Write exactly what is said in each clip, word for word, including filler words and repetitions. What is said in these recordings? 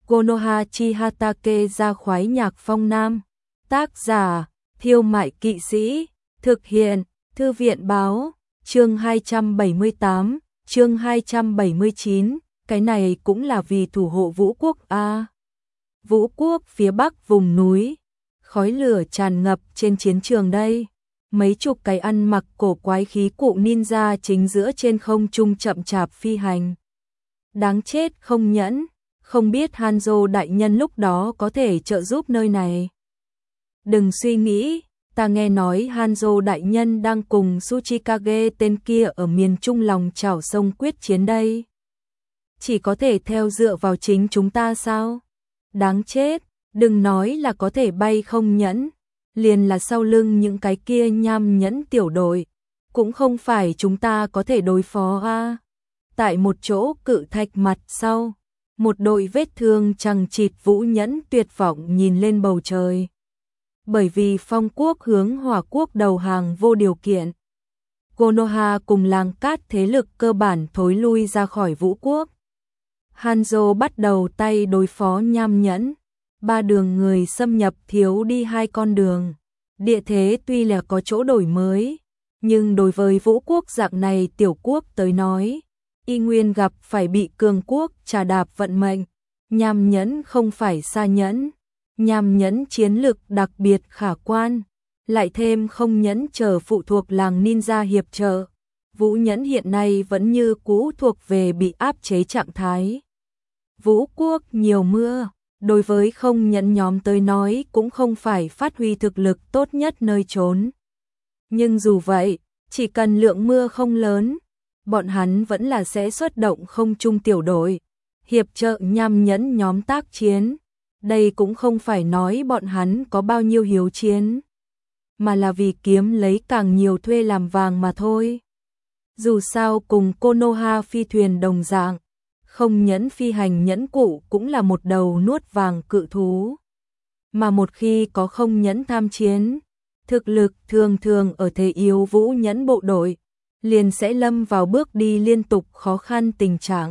Konoha Chihatake ra khoái nhạc phong nam. Tác giả, Thiêu Mại Kỵ Sĩ. Thực hiện, Thư viện Báo. Chương hai trăm bảy mươi tám, chương hai trăm bảy mươi chín. Cái này cũng là vì thủ hộ Vũ Quốc a. À. Vũ Quốc phía bắc vùng núi. Khói lửa tràn ngập trên chiến trường đây. Mấy chục cái ăn mặc cổ quái khí cụ ninja chính giữa trên không trung chậm chạp phi hành. Đáng chết không nhẫn, không biết Hanzo đại nhân lúc đó có thể trợ giúp nơi này. Đừng suy nghĩ, ta nghe nói Hanzo đại nhân đang cùng Tsuchikage tên kia ở miền trung lòng chảo sông quyết chiến đây. Chỉ có thể theo dựa vào chính chúng ta sao? Đáng chết, đừng nói là có thể bay không nhẫn, liền là sau lưng những cái kia nham nhẫn tiểu đội, cũng không phải chúng ta có thể đối phó a. À. Tại một chỗ cự thạch mặt sau, một đội vết thương chằng chịt Vũ Nhẫn tuyệt vọng nhìn lên bầu trời. Bởi vì Phong quốc hướng Hỏa quốc đầu hàng vô điều kiện, Konoha cùng làng cát thế lực cơ bản thối lui ra khỏi Vũ quốc. Hanzo bắt đầu tay đối phó nham nhẫn. Ba đường người xâm nhập thiếu đi hai con đường. Địa thế tuy là có chỗ đổi mới, nhưng đối với Vũ quốc dạng này tiểu quốc tới nói, y nguyên gặp phải bị cường quốc trà đạp vận mệnh. Nham nhẫn không phải xa nhẫn, nham nhẫn chiến lực đặc biệt khả quan, lại thêm không nhẫn chờ phụ thuộc làng ninja hiệp trợ. Vũ nhẫn hiện nay vẫn như cũ thuộc về bị áp chế trạng thái. Vũ quốc nhiều mưa, đối với không nhẫn nhóm tới nói cũng không phải phát huy thực lực tốt nhất nơi trốn. Nhưng dù vậy, chỉ cần lượng mưa không lớn, bọn hắn vẫn là sẽ xuất động không trung tiểu đội, hiệp trợ nham nhẫn nhóm tác chiến. Đây cũng không phải nói bọn hắn có bao nhiêu hiếu chiến, mà là vì kiếm lấy càng nhiều thuê làm vàng mà thôi. Dù sao cùng Konoha phi thuyền đồng dạng, không nhẫn phi hành nhẫn cụ cũng là một đầu nuốt vàng cự thú. Mà một khi có không nhẫn tham chiến, thực lực thường thường ở thế yếu Vũ nhẫn bộ đội, liền sẽ lâm vào bước đi liên tục khó khăn tình trạng.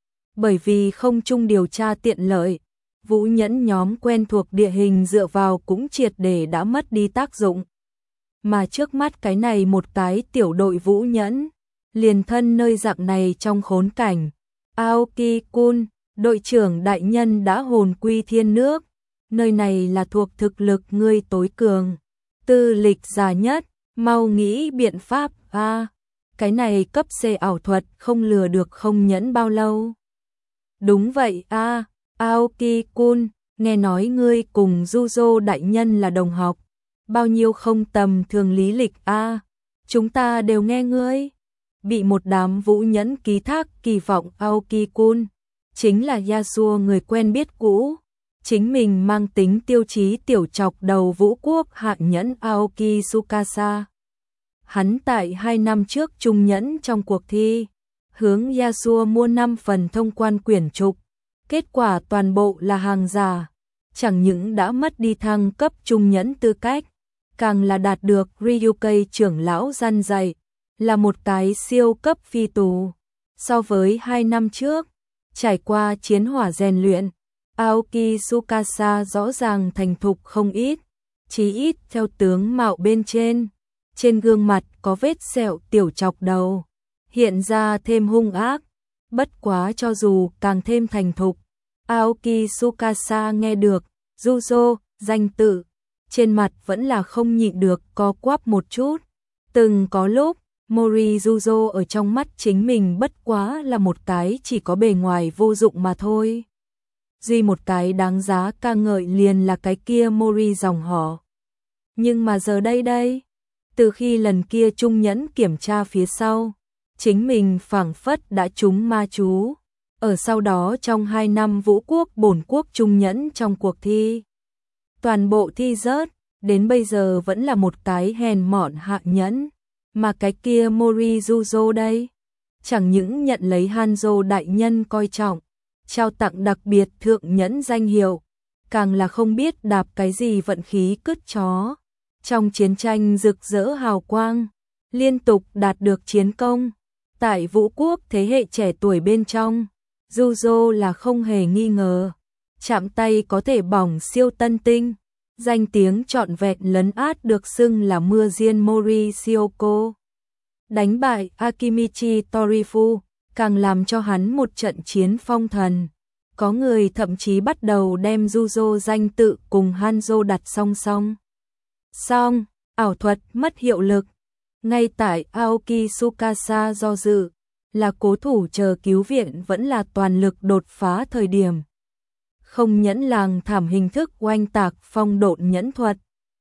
Bởi vì không chung điều tra tiện lợi, Vũ nhẫn nhóm quen thuộc địa hình dựa vào cũng triệt để đã mất đi tác dụng. Mà trước mắt cái này một cái tiểu đội Vũ nhẫn, liền thân nơi dạng này trong khốn cảnh. Aoki-kun, đội trưởng đại nhân đã hồn quy thiên nước, nơi này là thuộc thực lực ngươi tối cường, tư lịch già nhất, mau nghĩ biện pháp a. À, cái này cấp C ảo thuật không lừa được không nhẫn bao lâu. Đúng vậy a, à, Aoki-kun, nghe nói ngươi cùng Juzo đại nhân là đồng học, bao nhiêu không tầm thường lý lịch a, à, chúng ta đều nghe ngươi. Bị một đám Vũ nhẫn ký thác kỳ vọng Aoki-kun, chính là Yasuo người quen biết cũ, chính mình mang tính tiêu chí tiểu chọc đầu Vũ quốc hạ nhẫn Aoki Tsukasa. Hắn tại hai năm trước trung nhẫn trong cuộc thi, hướng Yasuo mua năm phần thông quan quyển trục, kết quả toàn bộ là hàng giả, chẳng những đã mất đi thăng cấp trung nhẫn tư cách, càng là đạt được Ryukai trưởng lão răn dạy, là một cái siêu cấp phi tù. So với hai năm trước, trải qua chiến hỏa rèn luyện, Aoki Tsukasa rõ ràng thành thục không ít, chí ít theo tướng mạo bên trên. Trên gương mặt có vết sẹo tiểu chọc đầu, hiện ra thêm hung ác. Bất quá cho dù càng thêm thành thục, Aoki Tsukasa nghe được Juzo danh tự, trên mặt vẫn là không nhịn được co quắp một chút. Từng có lúc, Mori Juzo ở trong mắt chính mình bất quá là một cái chỉ có bề ngoài vô dụng mà thôi. Duy một cái đáng giá ca ngợi liền là cái kia Mori dòng họ. Nhưng mà giờ đây đây, từ khi lần kia trung nhẫn kiểm tra phía sau, chính mình phảng phất đã trúng ma chú. Ở sau đó trong hai năm Vũ quốc bổn quốc trung nhẫn trong cuộc thi, toàn bộ thi rớt, đến bây giờ vẫn là một cái hèn mọn hạ nhẫn. Mà cái kia Mori Juzo đây, chẳng những nhận lấy Hanzo đại nhân coi trọng, trao tặng đặc biệt thượng nhẫn danh hiệu, càng là không biết đạp cái gì vận khí cứt chó. Trong chiến tranh rực rỡ hào quang, liên tục đạt được chiến công. Tại Vũ quốc thế hệ trẻ tuổi bên trong, Juzo là không hề nghi ngờ. chạm tay có thể bỏng siêu tân tinh. Danh tiếng trọn vẹn lấn át được xưng là mưa diên Mori Shiyoko. Đánh bại Akimichi Torifu, càng làm cho hắn một trận chiến phong thần. Có người thậm chí bắt đầu đem Juzo danh tự cùng Hanzo đặt song song. Xong, ảo thuật mất hiệu lực. Ngay tại Aoki Tsukasa do dự, là cố thủ chờ cứu viện vẫn là toàn lực đột phá thời điểm. Không nhẫn làng thảm hình thức oanh tạc phong độn nhẫn thuật.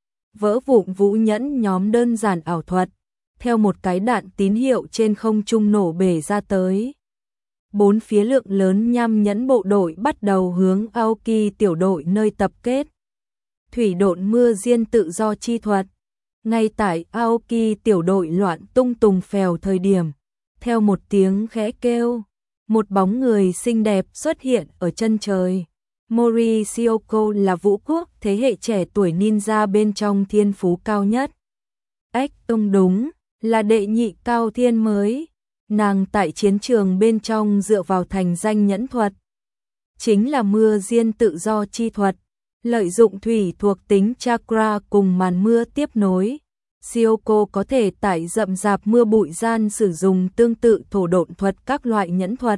Vỡ vụn vũ nhẫn nhóm đơn giản ảo thuật, theo một cái đạn tín hiệu trên không trung nổ bể ra tới. Bốn phía lượng lớn nham nhẫn bộ đội bắt đầu hướng Aoki tiểu đội nơi tập kết. Thủy độn mưa diên tự do chi thuật. Ngay tại Aoki tiểu đội loạn tung tùng phèo thời điểm, theo một tiếng khẽ kêu, một bóng người xinh đẹp xuất hiện ở chân trời. Mori Shiyoko là vũ quốc thế hệ trẻ tuổi ninja bên trong thiên phú cao nhất. Ếch ông đúng, là đệ nhị cao thiên mới. Nàng tại chiến trường bên trong dựa vào thành danh nhẫn thuật. Chính là mưa diên tự do chi thuật. Lợi dụng thủy thuộc tính chakra cùng màn mưa tiếp nối. Shiyoko có thể tại rậm rạp mưa bụi gian sử dụng tương tự thổ độn thuật các loại nhẫn thuật.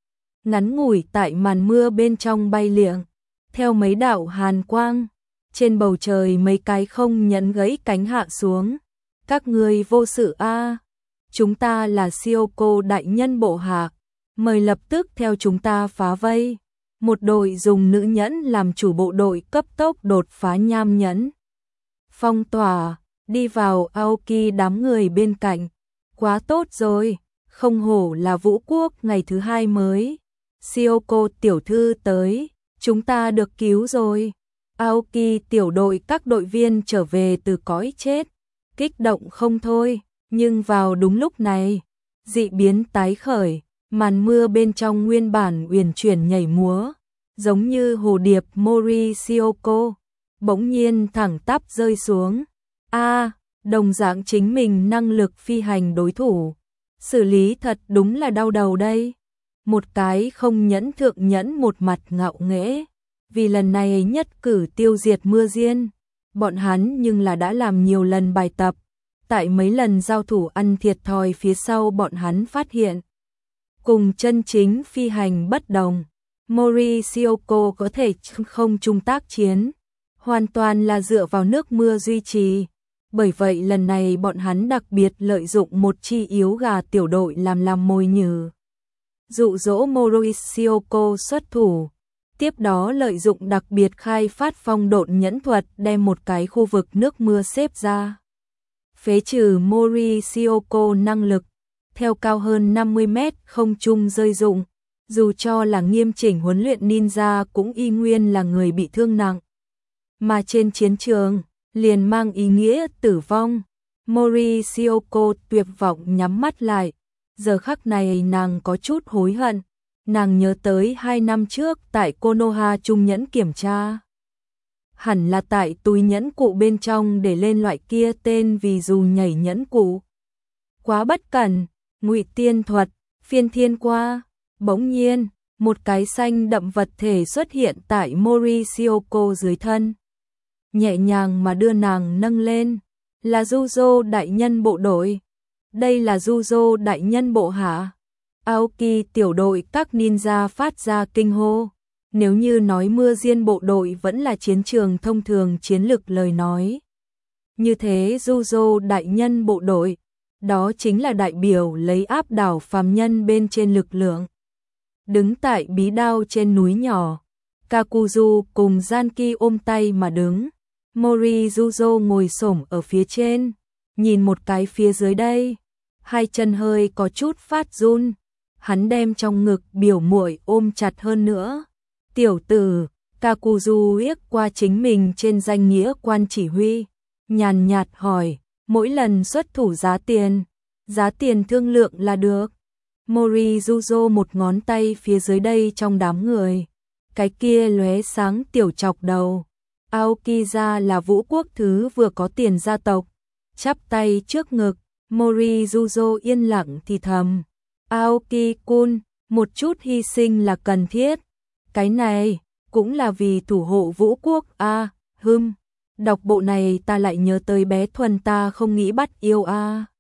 Ngắn ngủi tại màn mưa bên trong bay liệng, theo mấy đạo hàn quang, trên bầu trời mấy cái không nhẫn gãy cánh hạ xuống. Các người vô sự a, chúng ta là Shiyoko đại nhân bộ hạ, mời lập tức theo chúng ta phá vây. Một đội dùng nữ nhẫn làm chủ bộ đội cấp tốc đột phá nham nhẫn. Phong tỏa, đi vào Aoki đám người bên cạnh. Quá tốt rồi, không hổ là vũ quốc ngày thứ hai mới. Shiyoko tiểu thư tới, chúng ta được cứu rồi. Aoki tiểu đội các đội viên trở về từ cõi chết, kích động không thôi, nhưng vào đúng lúc này, dị biến tái khởi, màn mưa bên trong nguyên bản uyển chuyển nhảy múa, giống như hồ điệp Mori Shiyoko, bỗng nhiên thẳng tắp rơi xuống. A, đồng dạng chính mình năng lực phi hành đối thủ, xử lý thật đúng là đau đầu đây. Một cái không nhẫn thượng nhẫn một mặt ngạo nghễ, vì lần này nhất cử tiêu diệt mưa diên, bọn hắn nhưng là đã làm nhiều lần bài tập, tại mấy lần giao thủ ăn thiệt thòi phía sau bọn hắn phát hiện. Cùng chân chính phi hành bất đồng, Mori Shiyoko có thể không chung tác chiến, hoàn toàn là dựa vào nước mưa duy trì. Bởi vậy lần này bọn hắn đặc biệt lợi dụng một chi yếu gà tiểu đội làm làm mồi nhử, dụ dỗ Mori Shiyoko xuất thủ. Tiếp đó lợi dụng đặc biệt khai phát phong độn nhẫn thuật đem một cái khu vực nước mưa xếp ra. Phế trừ Mori Shiyoko năng lực, theo cao hơn năm mươi mét không trung rơi rụng. Dù cho là nghiêm chỉnh huấn luyện ninja cũng y nguyên là người bị thương nặng. Mà trên chiến trường, liền mang ý nghĩa tử vong. Mori Shiyoko tuyệt vọng nhắm mắt lại. Giờ khắc này nàng có chút hối hận. Nàng nhớ tới hai năm trước tại Konoha trung nhẫn kiểm tra. Hẳn là tại túi nhẫn cụ bên trong để lên loại kia tên vì dù nhảy nhẫn cụ. Quá bất cẩn, ngụy tiên thuật, phiên thiên qua. Bỗng nhiên, một cái xanh đậm vật thể xuất hiện tại Mori Shiyoko dưới thân. Nhẹ nhàng mà đưa nàng nâng lên. Là Juzo đại nhân bộ đội. Đây là Juzo đại nhân bộ hạ. Aoki tiểu đội các ninja phát ra kinh hô. Nếu như nói mưa diên bộ đội vẫn là chiến trường thông thường chiến lực lời nói. Như thế Juzo đại nhân bộ đội, đó chính là đại biểu lấy áp đảo phàm nhân bên trên lực lượng. Đứng tại bí đao trên núi nhỏ, Kakuzu cùng Zanki ôm tay mà đứng. Mori Juzo ngồi xổm ở phía trên, nhìn một cái phía dưới đây, hai chân hơi có chút phát run. Hắn đem trong ngực biểu muội ôm chặt hơn nữa. Tiểu tử, Kakuzu liếc qua chính mình trên danh nghĩa quan chỉ huy, nhàn nhạt hỏi, mỗi lần xuất thủ giá tiền, giá tiền thương lượng là được. Mori Juzo một ngón tay phía dưới đây trong đám người, cái kia lóe sáng tiểu chọc đầu. Aokiza là vũ quốc thứ vừa có tiền gia tộc, chắp tay trước ngực, Mori Juzo yên lặng thì thầm. Aoki-kun, một chút hy sinh là cần thiết. Cái này, cũng là vì thủ hộ vũ quốc a. À, hừm, đọc bộ này ta lại nhớ tới bé Thuần ta không nghĩ bắt yêu a. À.